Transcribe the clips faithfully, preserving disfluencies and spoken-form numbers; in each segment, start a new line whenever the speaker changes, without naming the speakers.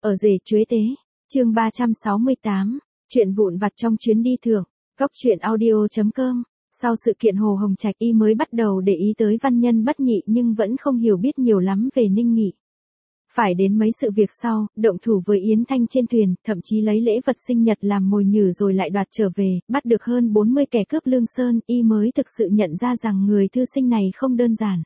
Ở rể chuế tế, chương ba trăm sáu mươi tám, chuyện vụn vặt trong chuyến đi thưởng, cốc truyện audio chấm com. Sau sự kiện Hồ Hồng Trạch y mới bắt đầu để ý tới văn nhân bất nhị nhưng vẫn không hiểu biết nhiều lắm về Ninh Nghị. Phải đến mấy sự việc sau, động thủ với Yến Thanh trên thuyền, thậm chí lấy lễ vật sinh nhật làm mồi nhử rồi lại đoạt trở về, bắt được hơn bốn mươi kẻ cướp Lương Sơn, y mới thực sự nhận ra rằng người thư sinh này không đơn giản.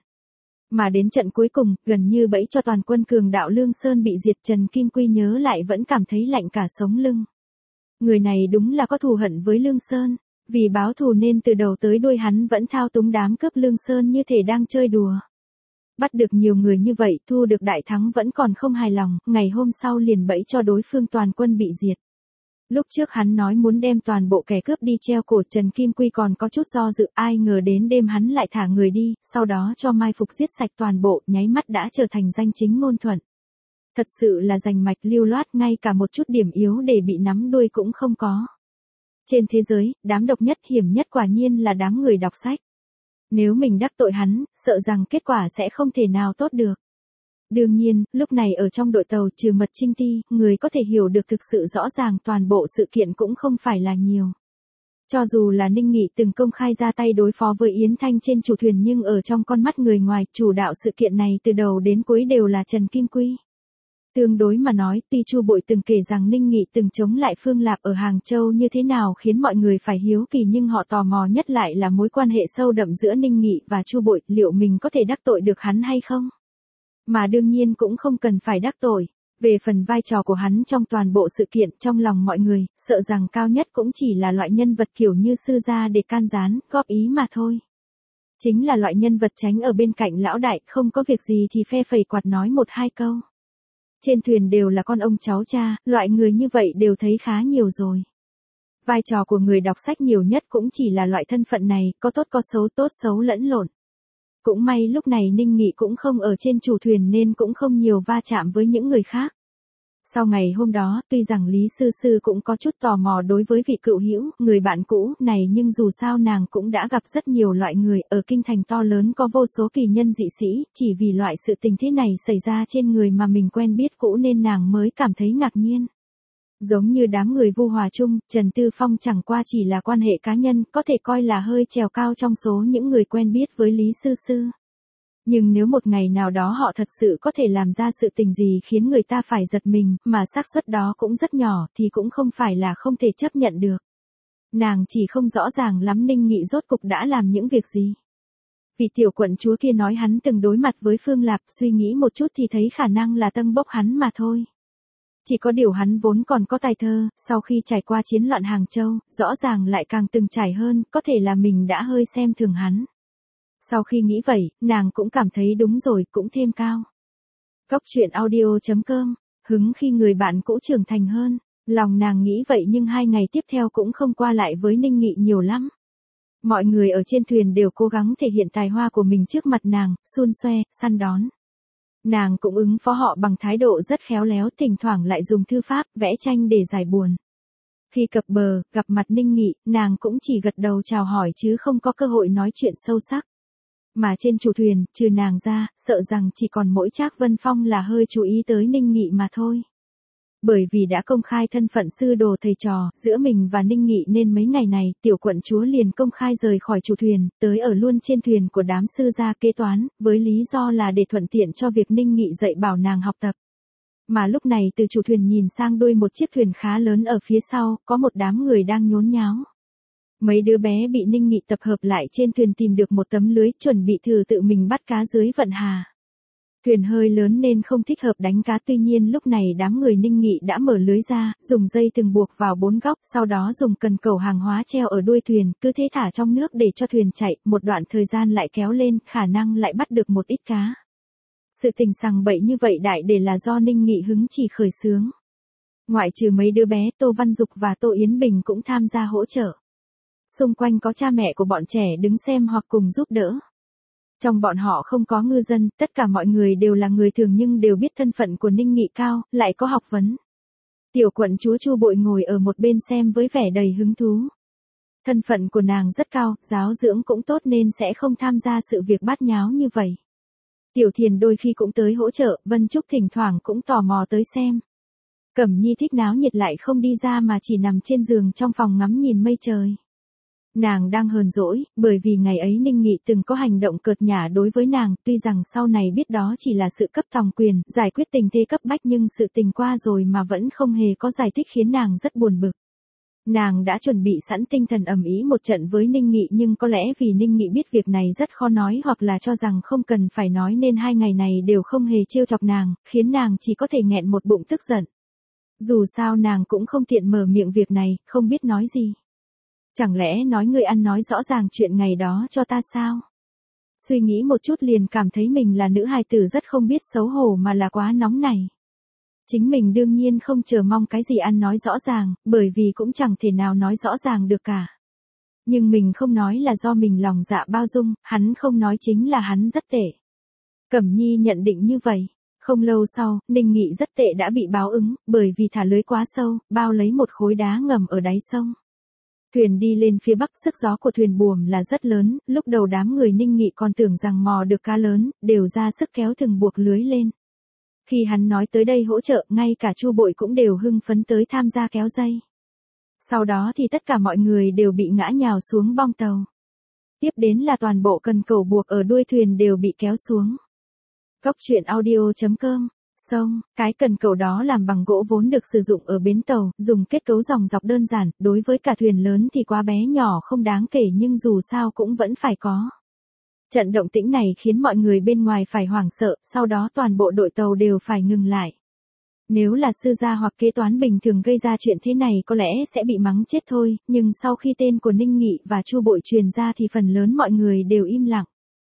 Mà đến trận cuối cùng, gần như bẫy cho toàn quân cường đạo Lương Sơn bị diệt, Trần Kim Quy nhớ lại vẫn cảm thấy lạnh cả sống lưng. Người này đúng là có thù hận với Lương Sơn, vì báo thù nên từ đầu tới đuôi hắn vẫn thao túng đám cướp Lương Sơn như thể đang chơi đùa. Bắt được nhiều người như vậy, thu được đại thắng vẫn còn không hài lòng, ngày hôm sau liền bẫy cho đối phương toàn quân bị diệt. Lúc trước hắn nói muốn đem toàn bộ kẻ cướp đi treo cổ, Trần Kim Quy còn có chút do dự, ai ngờ đến đêm hắn lại thả người đi, sau đó cho mai phục giết sạch toàn bộ, nháy mắt đã trở thành danh chính ngôn thuận. Thật sự là rành mạch lưu loát, ngay cả một chút điểm yếu để bị nắm đuôi cũng không có. Trên thế giới, đám độc nhất hiểm nhất quả nhiên là đám người đọc sách. Nếu mình đắc tội hắn, sợ rằng kết quả sẽ không thể nào tốt được. Đương nhiên, lúc này ở trong đội tàu trừ Mật Trinh Ti, người có thể hiểu được thực sự rõ ràng toàn bộ sự kiện cũng không phải là nhiều. Cho dù là Ninh Nghị từng công khai ra tay đối phó với Yến Thanh trên chủ thuyền nhưng ở trong con mắt người ngoài, chủ đạo sự kiện này từ đầu đến cuối đều là Trần Kim Quy. Tương đối mà nói, tuy Chu Bội từng kể rằng Ninh Nghị từng chống lại Phương Lạp ở Hàng Châu như thế nào khiến mọi người phải hiếu kỳ, nhưng họ tò mò nhất lại là mối quan hệ sâu đậm giữa Ninh Nghị và Chu Bội, liệu mình có thể đắc tội được hắn hay không? Mà đương nhiên cũng không cần phải đắc tội. Về phần vai trò của hắn trong toàn bộ sự kiện, trong lòng mọi người, sợ rằng cao nhất cũng chỉ là loại nhân vật kiểu như sư gia để can gián, góp ý mà thôi. Chính là loại nhân vật tránh ở bên cạnh lão đại, không có việc gì thì phe phẩy quạt nói một hai câu. Trên thuyền đều là con ông cháu cha, loại người như vậy đều thấy khá nhiều rồi. Vai trò của người đọc sách nhiều nhất cũng chỉ là loại thân phận này, có tốt có xấu, tốt xấu lẫn lộn. Cũng may lúc này Ninh Nghị cũng không ở trên chủ thuyền nên cũng không nhiều va chạm với những người khác. Sau ngày hôm đó, tuy rằng Lý Sư Sư cũng có chút tò mò đối với vị cựu hữu, người bạn cũ này, nhưng dù sao nàng cũng đã gặp rất nhiều loại người, ở kinh thành to lớn có vô số kỳ nhân dị sĩ, chỉ vì loại sự tình thế này xảy ra trên người mà mình quen biết cũ nên nàng mới cảm thấy ngạc nhiên. Giống như đám người Vu Hòa Trung, Trần Tư Phong chẳng qua chỉ là quan hệ cá nhân, có thể coi là hơi trèo cao trong số những người quen biết với Lý Sư Sư. Nhưng nếu một ngày nào đó họ thật sự có thể làm ra sự tình gì khiến người ta phải giật mình, mà xác suất đó cũng rất nhỏ, thì cũng không phải là không thể chấp nhận được. Nàng chỉ không rõ ràng lắm Ninh Nghị rốt cục đã làm những việc gì. Vì tiểu quận chúa kia nói hắn từng đối mặt với Phương Lạp, suy nghĩ một chút thì thấy khả năng là tâng bốc hắn mà thôi. Chỉ có điều hắn vốn còn có tài thơ, sau khi trải qua chiến loạn Hàng Châu, rõ ràng lại càng từng trải hơn, có thể là mình đã hơi xem thường hắn. Sau khi nghĩ vậy, nàng cũng cảm thấy đúng rồi, cũng thêm cao. Cốc truyện audio chấm com, hứng khi người bạn cũ trưởng thành hơn, lòng nàng nghĩ vậy nhưng hai ngày tiếp theo cũng không qua lại với Ninh Nghị nhiều lắm. Mọi người ở trên thuyền đều cố gắng thể hiện tài hoa của mình trước mặt nàng, xun xoe, săn đón. Nàng cũng ứng phó họ bằng thái độ rất khéo léo, thỉnh thoảng lại dùng thư pháp, vẽ tranh để giải buồn. Khi cập bờ, gặp mặt Ninh Nghị, nàng cũng chỉ gật đầu chào hỏi chứ không có cơ hội nói chuyện sâu sắc. Mà trên chủ thuyền, trừ nàng ra, sợ rằng chỉ còn mỗi Trác Vân Phong là hơi chú ý tới Ninh Nghị mà thôi. Bởi vì đã công khai thân phận sư đồ thầy trò giữa mình và Ninh Nghị nên mấy ngày này, tiểu quận chúa liền công khai rời khỏi chủ thuyền, tới ở luôn trên thuyền của đám sư gia kế toán, với lý do là để thuận tiện cho việc Ninh Nghị dạy bảo nàng học tập. Mà lúc này từ chủ thuyền nhìn sang đuôi một chiếc thuyền khá lớn ở phía sau, có một đám người đang nhốn nháo. Mấy đứa bé bị Ninh Nghị tập hợp lại trên thuyền tìm được một tấm lưới, chuẩn bị thử tự mình bắt cá dưới vận hà. Thuyền hơi lớn nên không thích hợp đánh cá, tuy nhiên lúc này đám người Ninh Nghị đã mở lưới ra, dùng dây thừng buộc vào bốn góc, sau đó dùng cần cẩu hàng hóa treo ở đuôi thuyền, cứ thế thả trong nước để cho thuyền chạy, một đoạn thời gian lại kéo lên, khả năng lại bắt được một ít cá. Sự tình sằng bậy như vậy đại để là do Ninh Nghị hứng chỉ khởi xướng. Ngoại trừ mấy đứa bé, Tô Văn Dục và Tô Yến Bình cũng tham gia hỗ trợ. Xung quanh có cha mẹ của bọn trẻ đứng xem hoặc cùng giúp đỡ. Trong bọn họ không có ngư dân, tất cả mọi người đều là người thường nhưng đều biết thân phận của Ninh Nghị cao, lại có học vấn. Tiểu quận chúa Chu Bội ngồi ở một bên xem với vẻ đầy hứng thú. Thân phận của nàng rất cao, giáo dưỡng cũng tốt nên sẽ không tham gia sự việc bát nháo như vậy. Tiểu Thiền đôi khi cũng tới hỗ trợ, Vân Trúc thỉnh thoảng cũng tò mò tới xem. Cẩm Nhi thích náo nhiệt lại không đi ra mà chỉ nằm trên giường trong phòng ngắm nhìn mây trời. Nàng đang hờn dỗi, bởi vì ngày ấy Ninh Nghị từng có hành động cợt nhả đối với nàng, tuy rằng sau này biết đó chỉ là sự cấp tòng quyền, giải quyết tình thế cấp bách nhưng sự tình qua rồi mà vẫn không hề có giải thích khiến nàng rất buồn bực. Nàng đã chuẩn bị sẵn tinh thần ầm ĩ một trận với Ninh Nghị nhưng có lẽ vì Ninh Nghị biết việc này rất khó nói hoặc là cho rằng không cần phải nói nên hai ngày này đều không hề trêu chọc nàng, khiến nàng chỉ có thể nghẹn một bụng tức giận. Dù sao nàng cũng không tiện mở miệng việc này, không biết nói gì. Chẳng lẽ nói ngươi ăn nói rõ ràng chuyện ngày đó cho ta sao? Suy nghĩ một chút liền cảm thấy mình là nữ hài tử rất không biết xấu hổ mà là quá nóng này. Chính mình đương nhiên không chờ mong cái gì ăn nói rõ ràng, bởi vì cũng chẳng thể nào nói rõ ràng được cả. Nhưng mình không nói là do mình lòng dạ bao dung, hắn không nói chính là hắn rất tệ. Cẩm Nhi nhận định như vậy. Không lâu sau, Ninh Nghị rất tệ đã bị báo ứng, bởi vì thả lưới quá sâu, bao lấy một khối đá ngầm ở đáy sông. Thuyền đi lên phía bắc, sức gió của thuyền buồm là rất lớn, lúc đầu đám người Ninh Nghị còn tưởng rằng mò được cá lớn, đều ra sức kéo thừng buộc lưới lên. Khi hắn nói tới đây hỗ trợ, ngay cả Chu Bội cũng đều hưng phấn tới tham gia kéo dây. Sau đó thì tất cả mọi người đều bị ngã nhào xuống bong tàu. Tiếp đến là toàn bộ cần cẩu buộc ở đuôi thuyền đều bị kéo xuống. Góc truyện audio chấm com. Sông, cái cần cẩu đó làm bằng gỗ vốn được sử dụng ở bến tàu, dùng kết cấu dòng dọc đơn giản, đối với cả thuyền lớn thì quá bé nhỏ không đáng kể nhưng dù sao cũng vẫn phải có. Trận động tĩnh này khiến mọi người bên ngoài phải hoảng sợ, sau đó toàn bộ đội tàu đều phải ngừng lại. Nếu là sư gia hoặc kế toán bình thường gây ra chuyện thế này có lẽ sẽ bị mắng chết thôi, nhưng sau khi tên của Ninh Nghị và Chu Bội truyền ra thì phần lớn mọi người đều im lặng.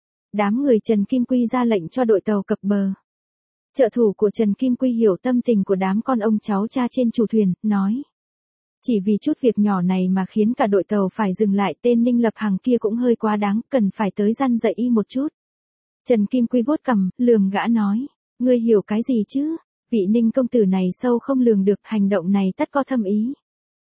Đám người Trần Kim Quy ra lệnh cho đội tàu cập bờ. Trợ thủ của Trần Kim Quy hiểu tâm tình của đám con ông cháu cha trên chủ thuyền, nói. Chỉ vì chút việc nhỏ này mà khiến cả đội tàu phải dừng lại, tên Ninh Lập Hằng kia cũng hơi quá đáng, cần phải tới răn dạy y một chút. Trần Kim Quy vuốt cằm, lườm gã nói, ngươi hiểu cái gì chứ, vị Ninh công tử này sâu không lường được, hành động này tất có thâm ý.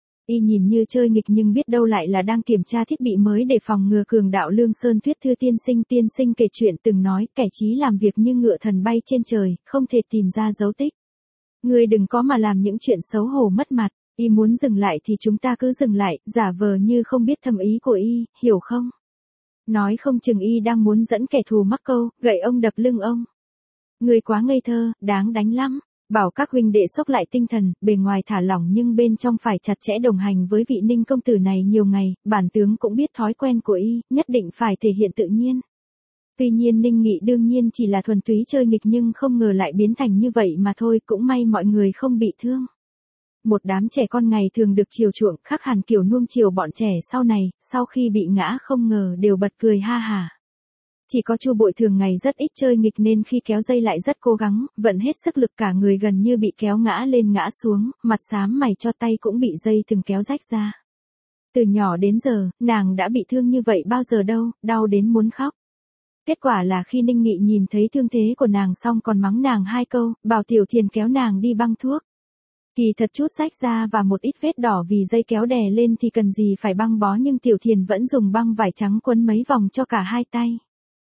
Y nhìn như chơi nghịch nhưng biết đâu lại là đang kiểm tra thiết bị mới để phòng ngừa cường đạo Lương Sơn Thuyết Thư tiên sinh tiên sinh kể chuyện từng nói, kẻ trí làm việc như ngựa thần bay trên trời, không thể tìm ra dấu tích. Ngươi đừng có mà làm những chuyện xấu hổ mất mặt, y muốn dừng lại thì chúng ta cứ dừng lại, giả vờ như không biết thâm ý của y, hiểu không? Nói không chừng y đang muốn dẫn kẻ thù mắc câu, gậy ông đập lưng ông. Ngươi quá ngây thơ, đáng đánh lắm. Bảo các huynh đệ xốc lại tinh thần, bề ngoài thả lỏng nhưng bên trong phải chặt chẽ đồng hành với vị Ninh công tử này nhiều ngày, bản tướng cũng biết thói quen của y, nhất định phải thể hiện tự nhiên. Tuy nhiên Ninh Nghị đương nhiên chỉ là thuần túy chơi nghịch nhưng không ngờ lại biến thành như vậy mà thôi, cũng may mọi người không bị thương. Một đám trẻ con ngày thường được chiều chuộng, khác hẳn kiểu nuông chiều bọn trẻ sau này, sau khi bị ngã không ngờ đều bật cười ha hả. Chỉ có Chu Bội thường ngày rất ít chơi nghịch nên khi kéo dây lại rất cố gắng, vận hết sức lực, cả người gần như bị kéo ngã lên ngã xuống, mặt xám mày cho tay cũng bị dây từng kéo rách ra. Từ nhỏ đến giờ, nàng đã bị thương như vậy bao giờ đâu, đau đến muốn khóc. Kết quả là khi Ninh Nghị nhìn thấy thương thế của nàng xong còn mắng nàng hai câu, bảo Tiểu Thiền kéo nàng đi băng thuốc. Kỳ thật chút rách ra và một ít vết đỏ vì dây kéo đè lên thì cần gì phải băng bó, nhưng Tiểu Thiền vẫn dùng băng vải trắng quấn mấy vòng cho cả hai tay.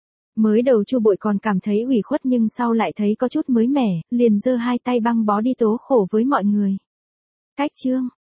Mới đầu Chu Bội còn cảm thấy ủy khuất nhưng sau lại thấy có chút mới mẻ, liền giơ hai tay băng bó đi tố khổ với mọi người. Cách chương